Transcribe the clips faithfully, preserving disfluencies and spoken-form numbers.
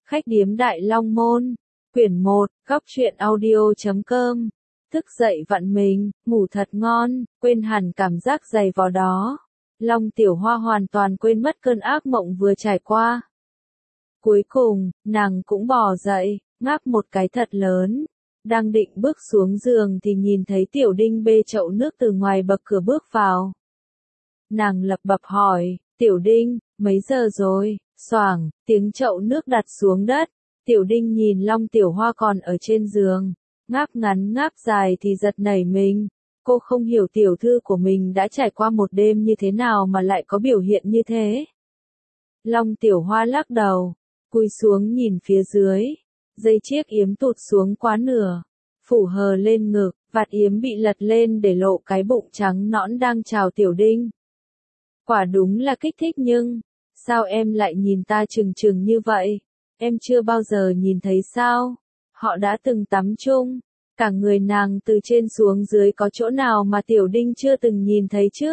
Khách điếm Đại Long Môn, quyển một, góc truyện audio chấm com. Thức dậy vặn mình, ngủ thật ngon, quên hẳn cảm giác dày vò đó. Long Tiểu Hoa hoàn toàn quên mất cơn ác mộng vừa trải qua. Cuối cùng, nàng cũng bò dậy, ngáp một cái thật lớn. Đang định bước xuống giường thì nhìn thấy Tiểu Đinh bê chậu nước từ ngoài bậc cửa bước vào. Nàng lẩm bẩm hỏi, Tiểu Đinh, mấy giờ rồi? Xoảng, tiếng chậu nước đặt xuống đất. Tiểu Đinh nhìn Long Tiểu Hoa còn ở trên giường, ngáp ngắn ngáp dài thì giật nảy mình. Cô không hiểu tiểu thư của mình đã trải qua một đêm như thế nào mà lại có biểu hiện như thế. Long Tiểu Hoa lắc đầu, cúi xuống nhìn phía dưới. Dây chiếc yếm tụt xuống quá nửa, phủ hờ lên ngực, vạt yếm bị lật lên để lộ cái bụng trắng nõn đang chào Tiểu Đinh. Quả đúng là kích thích nhưng, sao em lại nhìn ta trừng trừng như vậy? Em chưa bao giờ nhìn thấy sao? Họ đã từng tắm chung, cả người nàng từ trên xuống dưới có chỗ nào mà Tiểu Đinh chưa từng nhìn thấy chứ?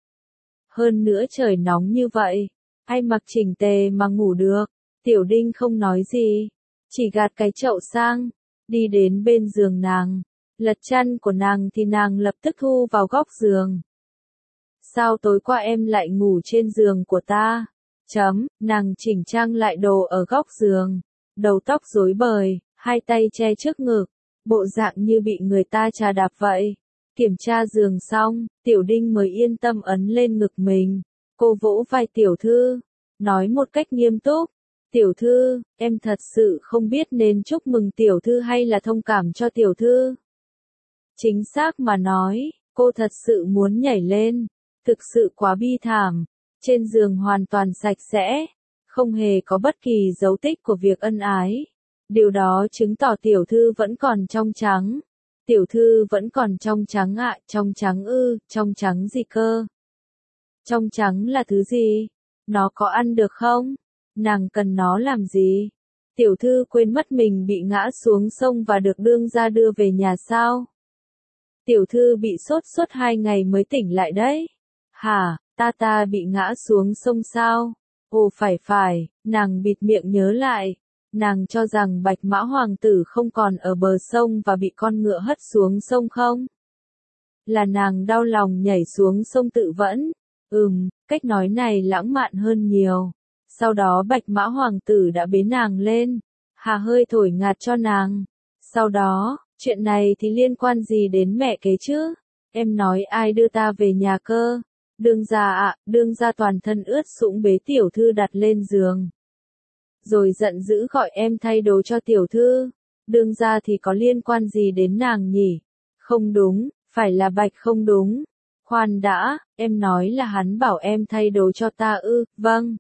Hơn nữa trời nóng như vậy, ai mặc chỉnh tề mà ngủ được? Tiểu Đinh không nói gì, chỉ gạt cái chậu sang, đi đến bên giường nàng, lật chăn của nàng thì nàng lập tức thu vào góc giường. Sao tối qua em lại ngủ trên giường của ta? Chấm, nàng chỉnh trang lại đồ ở góc giường, đầu tóc rối bời, hai tay che trước ngực, bộ dạng như bị người ta chà đạp vậy. Kiểm tra giường xong, Tiểu Đinh mới yên tâm ấn lên ngực mình. Cô vỗ vai tiểu thư, nói một cách nghiêm túc, tiểu thư, em thật sự không biết nên chúc mừng tiểu thư hay là thông cảm cho tiểu thư. Chính xác mà nói, cô thật sự muốn nhảy lên, thực sự quá bi thảm. Trên giường hoàn toàn sạch sẽ, không hề có bất kỳ dấu tích của việc ân ái. Điều đó chứng tỏ tiểu thư vẫn còn trong trắng. Tiểu thư vẫn còn trong trắng ạ, à, trong trắng ư, trong trắng gì cơ? Trong trắng là thứ gì? Nó có ăn được không? Nàng cần nó làm gì? Tiểu thư quên mất mình bị ngã xuống sông và được đương gia đưa về nhà sao? Tiểu thư bị sốt suốt hai ngày mới tỉnh lại đấy. Hả? Ta ta bị ngã xuống sông sao? Ồ phải phải, nàng bịt miệng nhớ lại. Nàng cho rằng Bạch Mã Hoàng tử không còn ở bờ sông và bị con ngựa hất xuống sông không? Là nàng đau lòng nhảy xuống sông tự vẫn. Ừm, cách nói này lãng mạn hơn nhiều. Sau đó Bạch Mã Hoàng tử đã bế nàng lên, hà hơi thổi ngạt cho nàng. Sau đó, chuyện này thì liên quan gì đến mẹ kế chứ? Em nói ai đưa ta về nhà cơ? Đương gia ạ, à, đương gia toàn thân ướt sũng bế tiểu thư đặt lên giường. Rồi giận dữ gọi em thay đồ cho tiểu thư. Đương gia thì có liên quan gì đến nàng nhỉ? Không đúng, phải là Bạch không đúng. Khoan đã, em nói là hắn bảo em thay đồ cho ta ư, vâng.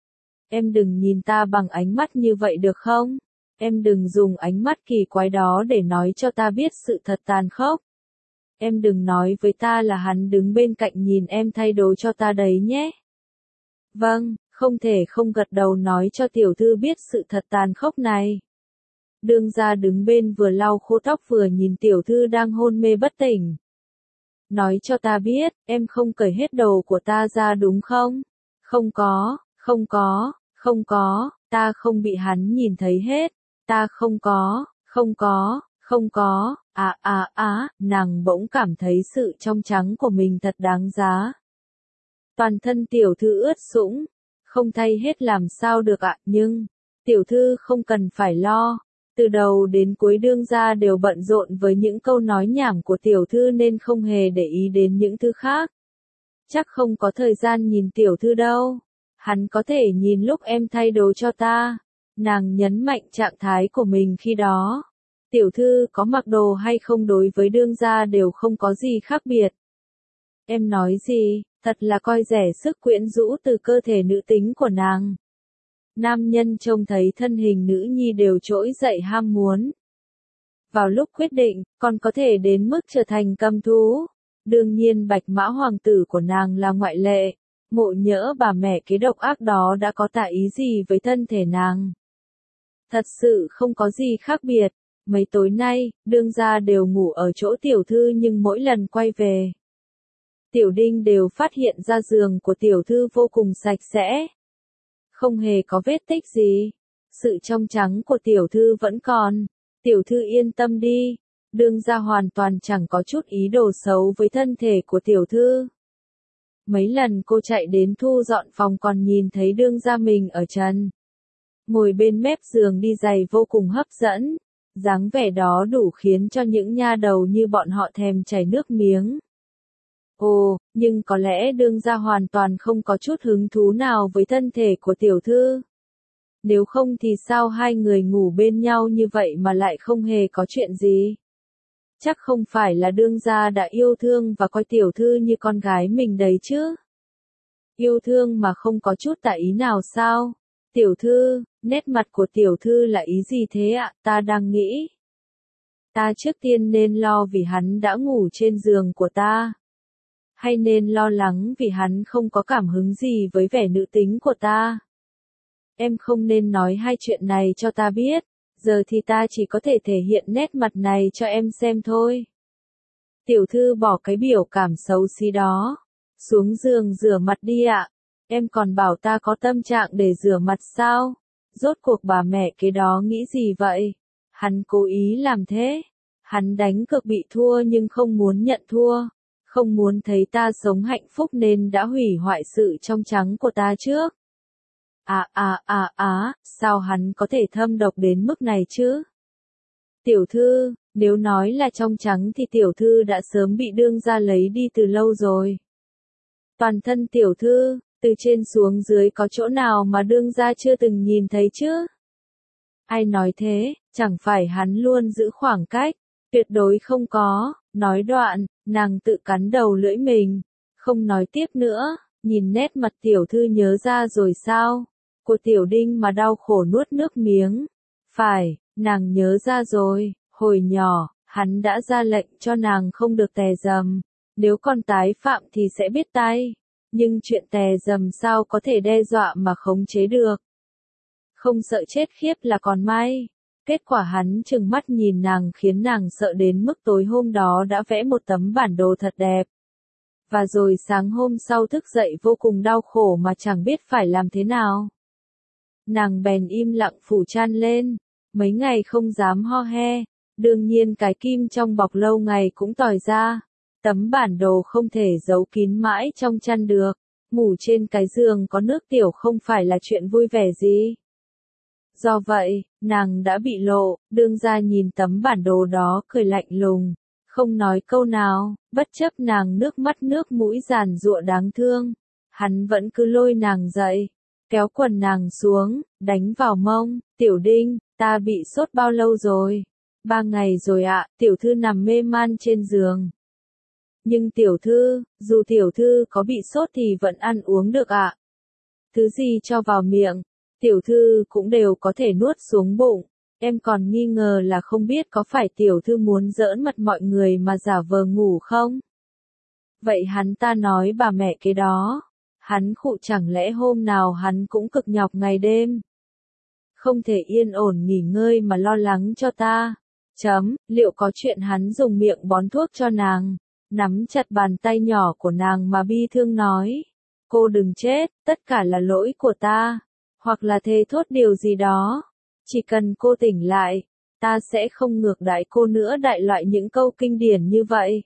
Em đừng nhìn ta bằng ánh mắt như vậy được không? Em đừng dùng ánh mắt kỳ quái đó để nói cho ta biết sự thật tàn khốc. Em đừng nói với ta là hắn đứng bên cạnh nhìn em thay đồ cho ta đấy nhé. Vâng, không thể không gật đầu nói cho tiểu thư biết sự thật tàn khốc này. Đương gia đứng bên vừa lau khô tóc vừa nhìn tiểu thư đang hôn mê bất tỉnh. Nói cho ta biết, em không cởi hết đồ của ta ra đúng không? Không có, không có, không có, ta không bị hắn nhìn thấy hết. Ta không có, không có, không có. À à à, nàng bỗng cảm thấy sự trong trắng của mình thật đáng giá. Toàn thân tiểu thư ướt sũng, không thay hết làm sao được ạ, à, nhưng, tiểu thư không cần phải lo. Từ đầu đến cuối đương gia đều bận rộn với những câu nói nhảm của tiểu thư nên không hề để ý đến những thứ khác. Chắc không có thời gian nhìn tiểu thư đâu. Hắn có thể nhìn lúc em thay đồ cho ta. Nàng nhấn mạnh trạng thái của mình khi đó. Tiểu thư có mặc đồ hay không đối với đương gia đều không có gì khác biệt. Em nói gì, thật là coi rẻ sức quyến rũ từ cơ thể nữ tính của nàng. Nam nhân trông thấy thân hình nữ nhi đều trỗi dậy ham muốn. Vào lúc quyết định, còn có thể đến mức trở thành căm thú. Đương nhiên Bạch Mã Hoàng tử của nàng là ngoại lệ. Ngộ nhỡ bà mẹ kế độc ác đó đã có tà ý gì với thân thể nàng. Thật sự không có gì khác biệt. Mấy tối nay, đương gia đều ngủ ở chỗ tiểu thư nhưng mỗi lần quay về, Tiểu Đinh đều phát hiện ra giường của tiểu thư vô cùng sạch sẽ. Không hề có vết tích gì. sự trong trắng của tiểu thư vẫn còn. Tiểu thư yên tâm đi, đương gia hoàn toàn chẳng có chút ý đồ xấu với thân thể của tiểu thư. Mấy lần cô chạy đến thu dọn phòng còn nhìn thấy đương gia mình ở trần. Ngồi bên mép giường đi giày vô cùng hấp dẫn, dáng vẻ đó đủ khiến cho những nha đầu như bọn họ thèm chảy nước miếng. Ồ, nhưng có lẽ đương gia hoàn toàn không có chút hứng thú nào với thân thể của tiểu thư. Nếu không thì sao hai người ngủ bên nhau như vậy mà lại không hề có chuyện gì? Chắc không phải là đương gia đã yêu thương và coi tiểu thư như con gái mình đấy chứ? Yêu thương mà không có chút tà ý nào sao? Tiểu thư, nét mặt của tiểu thư là ý gì thế ạ? Ta đang nghĩ. Ta trước tiên nên lo vì hắn đã ngủ trên giường của ta. Hay nên lo lắng vì hắn không có cảm hứng gì với vẻ nữ tính của ta? Em không nên nói hai chuyện này cho ta biết, giờ thì ta chỉ có thể thể hiện nét mặt này cho em xem thôi. Tiểu thư bỏ cái biểu cảm xấu xí đó, xuống giường rửa mặt đi ạ. Em còn bảo ta có tâm trạng để rửa mặt sao? Rốt cuộc bà mẹ kế đó nghĩ gì vậy? Hắn cố ý làm thế. Hắn đánh cược bị thua nhưng không muốn nhận thua. Không muốn thấy ta sống hạnh phúc nên đã hủy hoại sự trong trắng của ta trước. À à à à, sao hắn có thể thâm độc đến mức này chứ? Tiểu thư, nếu nói là trong trắng thì tiểu thư đã sớm bị đương gia lấy đi từ lâu rồi. Toàn thân tiểu thư, từ trên xuống dưới có chỗ nào mà đương gia chưa từng nhìn thấy chứ? Ai nói thế, chẳng phải hắn luôn giữ khoảng cách, tuyệt đối không có. Nói đoạn, nàng tự cắn đầu lưỡi mình, không nói tiếp nữa, nhìn nét mặt tiểu thư nhớ ra rồi sao? Của tiểu đinh mà đau khổ nuốt nước miếng. Phải, nàng nhớ ra rồi, hồi nhỏ, hắn đã ra lệnh cho nàng không được tè dầm, nếu còn tái phạm thì sẽ biết tay. Nhưng chuyện tè dầm sao có thể đe dọa mà khống chế được? Không sợ chết khiếp là còn may. Kết quả hắn trừng mắt nhìn nàng khiến nàng sợ đến mức tối hôm đó đã vẽ một tấm bản đồ thật đẹp. Và rồi sáng hôm sau thức dậy vô cùng đau khổ mà chẳng biết phải làm thế nào. Nàng bèn im lặng phủ chăn lên, mấy ngày không dám ho he, đương nhiên cái kim trong bọc lâu ngày cũng tỏi ra. Tấm bản đồ không thể giấu kín mãi trong chăn được, ngủ trên cái giường có nước tiểu không phải là chuyện vui vẻ gì. Do vậy, nàng đã bị lộ, đương gia nhìn tấm bản đồ đó cười lạnh lùng, không nói câu nào, bất chấp nàng nước mắt nước mũi giàn giụa đáng thương. Hắn vẫn cứ lôi nàng dậy, kéo quần nàng xuống, đánh vào mông. Tiểu đinh, ta bị sốt bao lâu rồi? Ba ngày rồi ạ. Tiểu thư nằm mê man trên giường. Nhưng tiểu thư, dù tiểu thư có bị sốt thì vẫn ăn uống được ạ. Thứ gì cho vào miệng, tiểu thư cũng đều có thể nuốt xuống bụng. Em còn nghi ngờ là không biết có phải tiểu thư muốn giỡn mặt mọi người mà giả vờ ngủ không? Vậy hắn ta nói bà mẹ cái đó. Hắn khụ chẳng lẽ hôm nào hắn cũng cực nhọc ngày đêm. Không thể yên ổn nghỉ ngơi mà lo lắng cho ta. Chấm, liệu có chuyện hắn dùng miệng bón thuốc cho nàng? Nắm chặt bàn tay nhỏ của nàng mà bi thương nói. Cô đừng chết, tất cả là lỗi của ta. Hoặc là thề thốt điều gì đó. Chỉ cần cô tỉnh lại, ta sẽ không ngược đãi cô nữa, đại loại những câu kinh điển như vậy.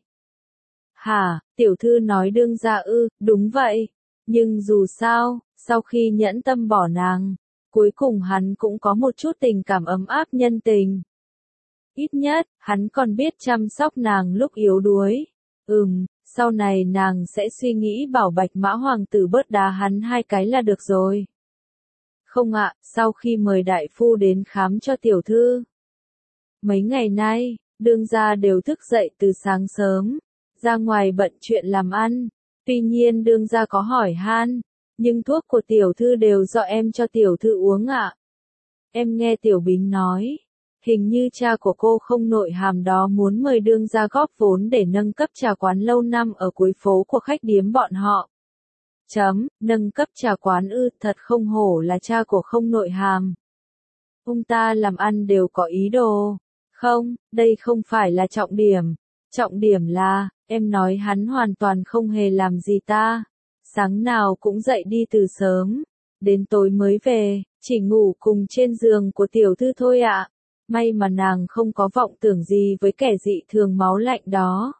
Hả, tiểu thư nói đương gia ư, đúng vậy. Nhưng dù sao, sau khi nhẫn tâm bỏ nàng, cuối cùng hắn cũng có một chút tình cảm ấm áp nhân tình. Ít nhất, hắn còn biết chăm sóc nàng lúc yếu đuối. Ừm, sau này nàng sẽ suy nghĩ bảo Bạch Mã Hoàng tử bớt đá hắn hai cái là được rồi. Không ạ, sau khi mời đại phu đến khám cho tiểu thư. Mấy ngày nay, đương gia đều thức dậy từ sáng sớm, ra ngoài bận chuyện làm ăn. Tuy nhiên đương gia có hỏi han, nhưng thuốc của tiểu thư đều do em cho tiểu thư uống ạ. Em nghe Tiểu Bính nói, hình như cha của cô không nội hàm đó muốn mời đương gia góp vốn để nâng cấp trà quán lâu năm ở cuối phố của khách điếm bọn họ. Chấm, nâng cấp trà quán ư, thật không hổ là cha của không nội hàm. Ông ta làm ăn đều có ý đồ. Không, đây không phải là trọng điểm. Trọng điểm là, em nói hắn hoàn toàn không hề làm gì ta. Sáng nào cũng dậy đi từ sớm, đến tối mới về, Chỉ ngủ cùng trên giường của tiểu thư thôi ạ. May mà nàng không có vọng tưởng gì với kẻ dị thường máu lạnh đó.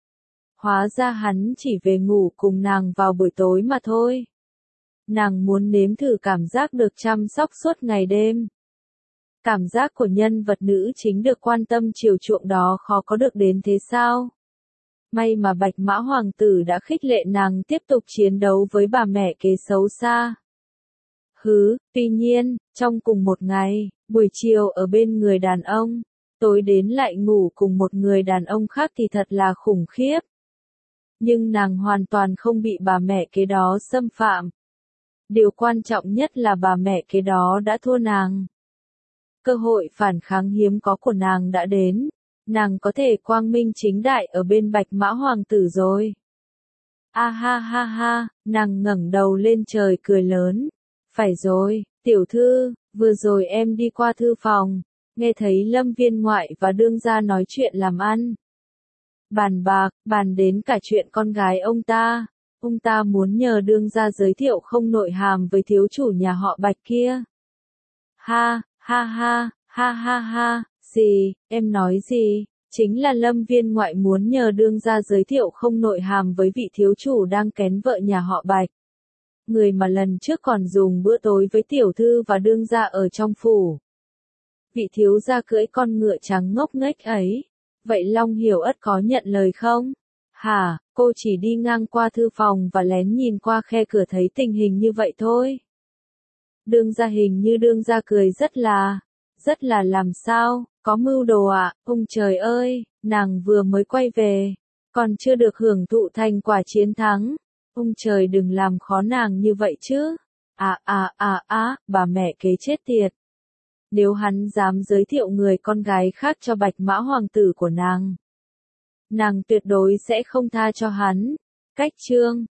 Hóa ra hắn chỉ về ngủ cùng nàng vào buổi tối mà thôi. Nàng muốn nếm thử cảm giác được chăm sóc suốt ngày đêm. Cảm giác của nhân vật nữ chính được quan tâm chiều chuộng đó khó có được đến thế sao? May mà Bạch Mã Hoàng tử đã khích lệ nàng tiếp tục chiến đấu với bà mẹ kế xấu xa. Hứ, tuy nhiên, trong cùng một ngày, buổi chiều ở bên người đàn ông, tối đến lại ngủ cùng một người đàn ông khác thì thật là khủng khiếp. Nhưng nàng hoàn toàn không bị bà mẹ kế đó xâm phạm. Điều quan trọng nhất là bà mẹ kế đó đã thua nàng. Cơ hội phản kháng hiếm có của nàng đã đến. Nàng có thể quang minh chính đại ở bên Bạch Mã Hoàng tử rồi. A ha ha ha, nàng ngẩng đầu lên trời cười lớn. Phải rồi, tiểu thư, vừa rồi em đi qua thư phòng, nghe thấy Lâm viên ngoại và đương gia nói chuyện làm ăn. Bàn bạc, bàn đến cả chuyện con gái ông ta. Ông ta muốn nhờ đương gia giới thiệu không nội hàm với thiếu chủ nhà họ Bạch kia. Ha, ha ha, ha ha ha, gì, em nói gì? Chính là Lâm viên ngoại muốn nhờ đương gia giới thiệu không nội hàm với vị thiếu chủ đang kén vợ nhà họ Bạch. Người mà lần trước còn dùng bữa tối với tiểu thư và đương gia ở trong phủ. Vị thiếu gia cưỡi con ngựa trắng ngốc nghếch ấy. Vậy Long Hiểu Ất có nhận lời không? Hả, cô chỉ đi ngang qua thư phòng và lén nhìn qua khe cửa thấy tình hình như vậy thôi. Đương gia hình như đương gia cười rất là, rất là làm sao, có mưu đồ ạ, à? Ông trời ơi, nàng vừa mới quay về, còn chưa được hưởng thụ thành quả chiến thắng. Ông trời đừng làm khó nàng như vậy chứ. À à à à, bà mẹ kế chết tiệt. Nếu hắn dám giới thiệu người con gái khác cho Bạch Mã Hoàng tử của nàng, nàng tuyệt đối sẽ không tha cho hắn. Cách chương